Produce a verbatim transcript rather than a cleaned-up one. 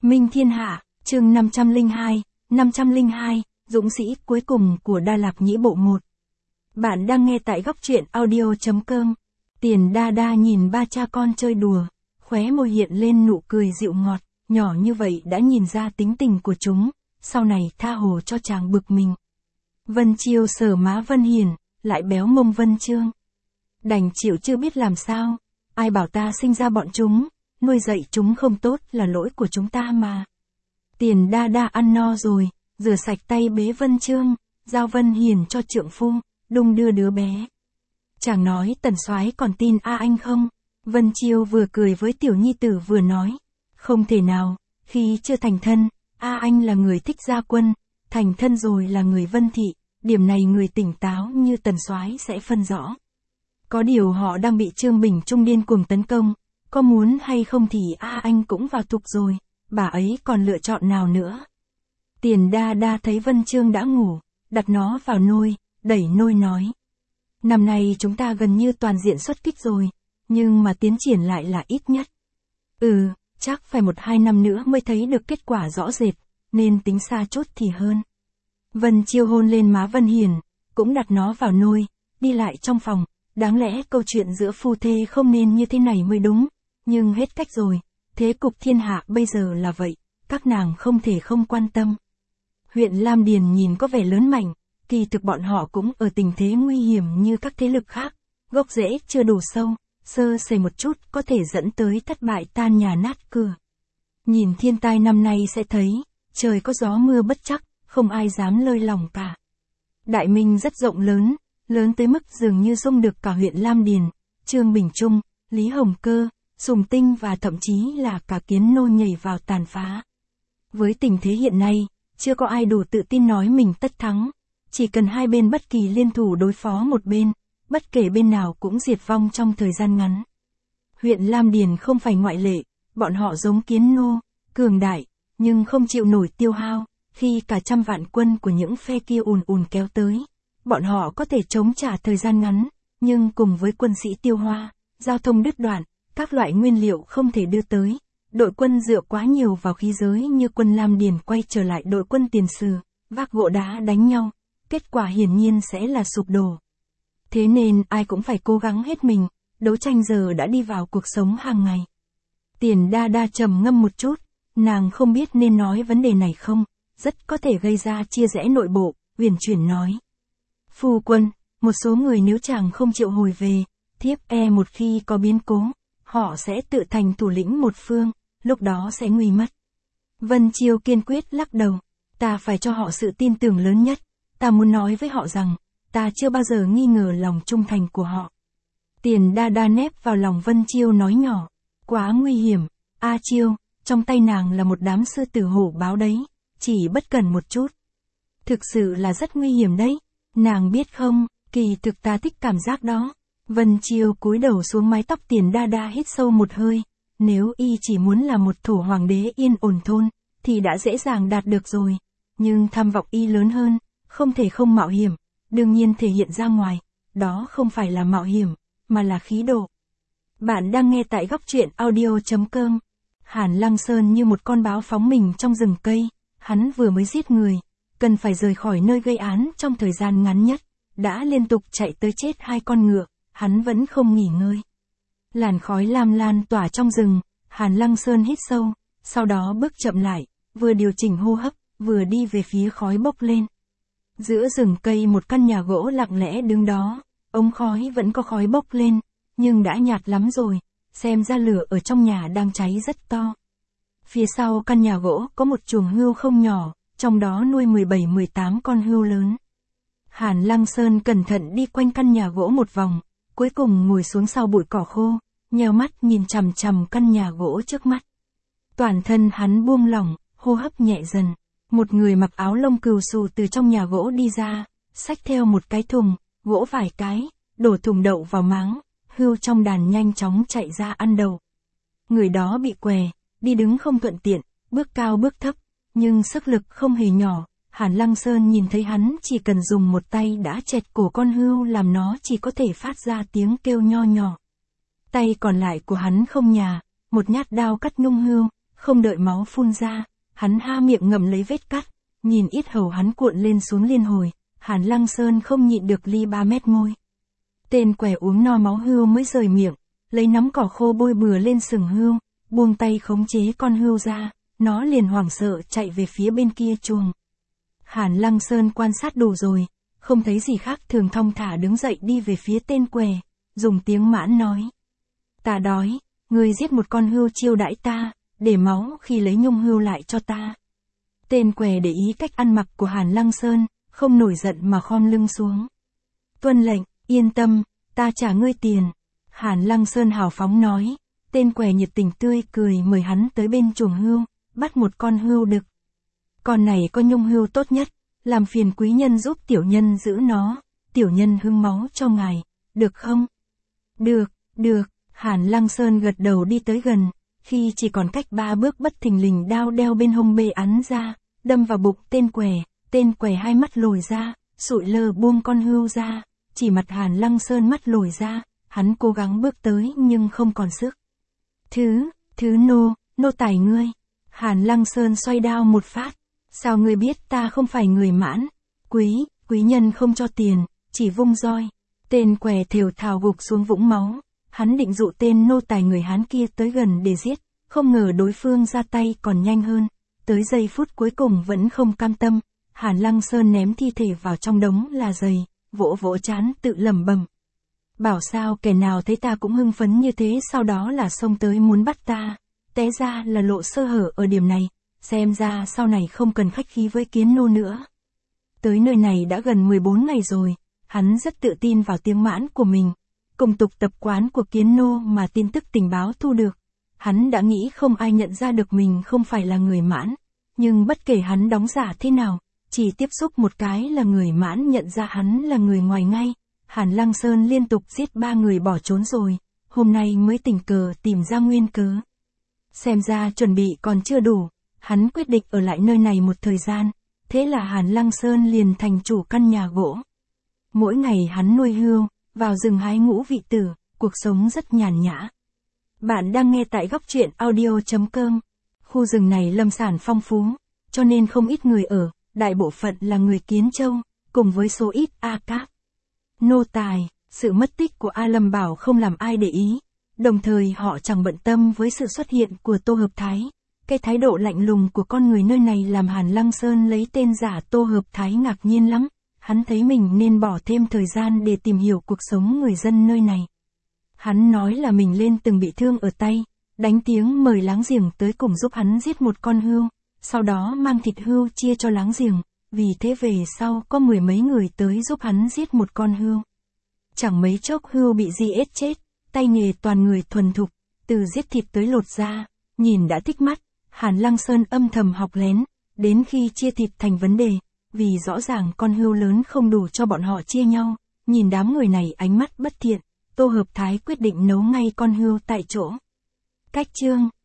Minh Thiên Hạ, chương năm trăm lẻ hai, năm trăm lẻ hai, dũng sĩ cuối cùng của Đa Lạc Nhĩ Bộ một. Bạn đang nghe tại góc truyện audio.com. Tiền Đa Đa nhìn ba cha con chơi đùa, khóe môi hiện lên nụ cười dịu ngọt, nhỏ như vậy đã nhìn ra tính tình của chúng, sau này tha hồ cho chàng bực mình. Vân Chiêu sờ má Vân Hiền, lại béo mông Vân Chương. Đành chịu chưa biết làm sao, ai bảo ta sinh ra bọn chúng, nuôi dạy chúng không tốt là lỗi của chúng ta mà. Tiền Đa Đa ăn no rồi, rửa sạch tay bế Vân Chương, giao Vân Hiền cho trượng phu, đung đưa đứa bé. Chàng nói Tần Soái còn tin A Anh không? Vân Chiêu vừa cười với tiểu nhi tử vừa nói, không thể nào, khi chưa thành thân, A Anh là người thích gia quân, thành thân rồi là người Vân Thị, điểm này người tỉnh táo như Tần Soái sẽ phân rõ. Có điều họ đang bị Trương Bình Trung điên cuồng tấn công, có muốn hay không thì A Anh cũng vào tục rồi, bà ấy còn lựa chọn nào nữa. Tiền Đa Đa thấy Vân Chương đã ngủ, đặt nó vào nôi, đẩy nôi nói. Năm nay chúng ta gần như toàn diện xuất kích rồi, nhưng mà tiến triển lại là ít nhất. Ừ, chắc phải một hai năm nữa mới thấy được kết quả rõ rệt, nên tính xa chút thì hơn. Vân Chiêu hôn lên má Vân Hiền, cũng đặt nó vào nôi, đi lại trong phòng, đáng lẽ câu chuyện giữa phu thê không nên như thế này mới đúng, nhưng hết cách rồi, thế cục thiên hạ bây giờ là vậy, các nàng không thể không quan tâm. Huyện Lam Điền nhìn có vẻ lớn mạnh, kỳ thực bọn họ cũng ở tình thế nguy hiểm như các thế lực khác, gốc rễ chưa đủ sâu, sơ sẩy một chút có thể dẫn tới thất bại tan nhà nát cửa. Nhìn thiên tai năm nay sẽ thấy, trời có gió mưa bất chắc, không ai dám lơi lòng cả. Đại Minh rất rộng lớn, lớn tới mức dường như xông được cả huyện Lam Điền, Trương Bình Trung, Lý Hồng Cơ, Sùng Tinh và thậm chí là cả Kiến Nô nhảy vào tàn phá. Với tình thế hiện nay, chưa có ai đủ tự tin nói mình tất thắng, chỉ cần hai bên bất kỳ liên thủ đối phó một bên, bất kể bên nào cũng diệt vong trong thời gian ngắn. Huyện Lam Điền không phải ngoại lệ, bọn họ giống Kiến Nô, cường đại, nhưng không chịu nổi tiêu hao, khi cả trăm vạn quân của những phe kia ùn ùn kéo tới. Bọn họ có thể chống trả thời gian ngắn, nhưng cùng với quân sĩ tiêu hoa, giao thông đứt đoạn, các loại nguyên liệu không thể đưa tới, đội quân dựa quá nhiều vào khí giới như quân Lam Điền quay trở lại đội quân Tiền Sử, vác gỗ đá đánh nhau, kết quả hiển nhiên sẽ là sụp đổ. Thế nên ai cũng phải cố gắng hết mình, đấu tranh giờ đã đi vào cuộc sống hàng ngày. Tiền Đa Đa trầm ngâm một chút, nàng không biết nên nói vấn đề này không, rất có thể gây ra chia rẽ nội bộ, uyển chuyển nói. Phu quân, một số người nếu chàng không chịu hồi về, thiếp e một khi có biến cố, họ sẽ tự thành thủ lĩnh một phương, lúc đó sẽ nguy mất. Vân Chiêu kiên quyết lắc đầu, ta phải cho họ sự tin tưởng lớn nhất, ta muốn nói với họ rằng, ta chưa bao giờ nghi ngờ lòng trung thành của họ. Tiền Đa Đa nép vào lòng Vân Chiêu nói nhỏ, quá nguy hiểm, A Chiêu, trong tay nàng là một đám sư tử hổ báo đấy, chỉ bất cần một chút. Thực sự là rất nguy hiểm đấy. Nàng biết không, kỳ thực ta thích cảm giác đó. Vân Chiêu cúi đầu xuống mái tóc Tiền Đa Đa hít sâu một hơi. Nếu y chỉ muốn là một thổ hoàng đế yên ổn thôn, thì đã dễ dàng đạt được rồi. Nhưng tham vọng y lớn hơn, không thể không mạo hiểm, đương nhiên thể hiện ra ngoài. Đó không phải là mạo hiểm, mà là khí độ. Bạn đang nghe tại góc truyện audio.com. Hàn Lăng Sơn như một con báo phóng mình trong rừng cây, hắn vừa mới giết người. Cần phải rời khỏi nơi gây án trong thời gian ngắn nhất, đã liên tục chạy tới chết hai con ngựa, hắn vẫn không nghỉ ngơi. Làn khói lam lan tỏa trong rừng, Hàn Lăng Sơn hít sâu, sau đó bước chậm lại, vừa điều chỉnh hô hấp, vừa đi về phía khói bốc lên. Giữa rừng cây một căn nhà gỗ lặng lẽ đứng đó, ống khói vẫn có khói bốc lên, nhưng đã nhạt lắm rồi, xem ra lửa ở trong nhà đang cháy rất to. Phía sau căn nhà gỗ có một chuồng hươu không nhỏ, trong đó nuôi mười bảy mười tám con hươu lớn. Hàn Lăng Sơn cẩn thận đi quanh căn nhà gỗ một vòng, cuối cùng ngồi xuống sau bụi cỏ khô, nheo mắt nhìn chằm chằm căn nhà gỗ trước mắt. Toàn thân hắn buông lỏng, hô hấp nhẹ dần. Một người mặc áo lông cừu xù từ trong nhà gỗ đi ra, xách theo một cái thùng, gỗ vài cái, đổ thùng đậu vào máng, hươu trong đàn nhanh chóng chạy ra ăn đậu. Người đó bị què, đi đứng không thuận tiện, bước cao bước thấp. Nhưng sức lực không hề nhỏ, Hàn Lăng Sơn nhìn thấy hắn chỉ cần dùng một tay đã chẹt cổ con hươu làm nó chỉ có thể phát ra tiếng kêu nho nhỏ. Tay còn lại của hắn không nhà, một nhát đao cắt nhung hươu, không đợi máu phun ra, hắn ha miệng ngậm lấy vết cắt, nhìn yết hầu hắn cuộn lên xuống liên hồi, Hàn Lăng Sơn không nhịn được ly ba mét môi. Tên quẻ uống no máu hươu mới rời miệng, lấy nắm cỏ khô bôi bừa lên sừng hươu, buông tay khống chế con hươu ra, nó liền hoảng sợ chạy về phía bên kia chuồng. Hàn Lăng Sơn quan sát đủ rồi, không thấy gì khác thường thong thả đứng dậy đi về phía tên quẻ, dùng tiếng Mãn nói. Ta đói, ngươi giết một con hươu chiêu đãi ta, để máu khi lấy nhung hươu lại cho ta. Tên quẻ để ý cách ăn mặc của Hàn Lăng Sơn, không nổi giận mà khom lưng xuống. Tuân lệnh, yên tâm, ta trả ngươi tiền. Hàn Lăng Sơn hào phóng nói, tên quẻ nhiệt tình tươi cười mời hắn tới bên chuồng hươu, bắt một con hươu đực. Con này có nhung hươu tốt nhất, làm phiền quý nhân giúp tiểu nhân giữ nó, tiểu nhân hưng máu cho ngài, được không? Được, được, Hàn Lăng Sơn gật đầu đi tới gần, khi chỉ còn cách ba bước bất thình lình đao đeo bên hông bê ắn ra, đâm vào bụng tên quẻ, tên quẻ hai mắt lồi ra, sụi lơ buông con hươu ra, chỉ mặt Hàn Lăng Sơn mắt lồi ra, hắn cố gắng bước tới nhưng không còn sức. Thứ, thứ nô, nô tài ngươi. Hàn Lăng Sơn xoay đao một phát. Sao ngươi biết ta không phải người Mãn? Quý, quý nhân không cho tiền, chỉ vung roi. Tên quẻ thều thào gục xuống vũng máu. Hắn định dụ tên nô tài người Hán kia tới gần để giết, không ngờ đối phương ra tay còn nhanh hơn. Tới giây phút cuối cùng vẫn không cam tâm, Hàn Lăng Sơn ném thi thể vào trong đống là giày, vỗ vỗ trán tự lẩm bẩm. Bảo sao kẻ nào thấy ta cũng hưng phấn như thế sau đó là xông tới muốn bắt ta, té ra là lộ sơ hở ở điểm này, xem ra sau này không cần khách khí với Kiến nô nữa. Tới nơi này đã gần mười bốn ngày rồi, hắn rất tự tin vào tiếng Mãn của mình, cùng tục tập quán của Kiến nô mà tin tức tình báo thu được. Hắn đã nghĩ không ai nhận ra được mình không phải là người Mãn, nhưng bất kể hắn đóng giả thế nào, chỉ tiếp xúc một cái là người Mãn nhận ra hắn là người ngoài ngay. Hàn Lăng Sơn liên tục giết ba người bỏ trốn rồi, hôm nay mới tình cờ tìm ra nguyên cớ. Xem ra chuẩn bị còn chưa đủ, hắn quyết định ở lại nơi này một thời gian, thế là Hàn Lăng Sơn liền thành chủ căn nhà gỗ. Mỗi ngày hắn nuôi hươu, vào rừng hái ngũ vị tử, cuộc sống rất nhàn nhã. Bạn đang nghe tại góc truyện audio chấm com. Khu rừng này lâm sản phong phú, cho nên không ít người ở, đại bộ phận là người Kiến Châu, cùng với số ít A Cáp. Nô tài, sự mất tích của A Lâm Bảo không làm ai để ý, đồng thời họ chẳng bận tâm với sự xuất hiện của Tô Hợp Thái. Cái thái độ lạnh lùng của con người nơi này làm Hàn Lăng Sơn lấy tên giả Tô Hợp Thái ngạc nhiên lắm, hắn thấy mình nên bỏ thêm thời gian để tìm hiểu cuộc sống người dân nơi này. Hắn nói là mình lên từng bị thương ở tay, đánh tiếng mời láng giềng tới cùng giúp hắn giết một con hươu, sau đó mang thịt hươu chia cho láng giềng. Vì thế về sau có mười mấy người tới giúp hắn giết một con hươu. Chẳng mấy chốc hươu bị giết chết, tay nghề toàn người thuần thục, từ giết thịt tới lột da, nhìn đã thích mắt. Hàn Lăng Sơn âm thầm học lén, đến khi chia thịt thành vấn đề, vì rõ ràng con hươu lớn không đủ cho bọn họ chia nhau, nhìn đám người này ánh mắt bất thiện, Tô Hợp Thái quyết định nấu ngay con hươu tại chỗ. Cách chương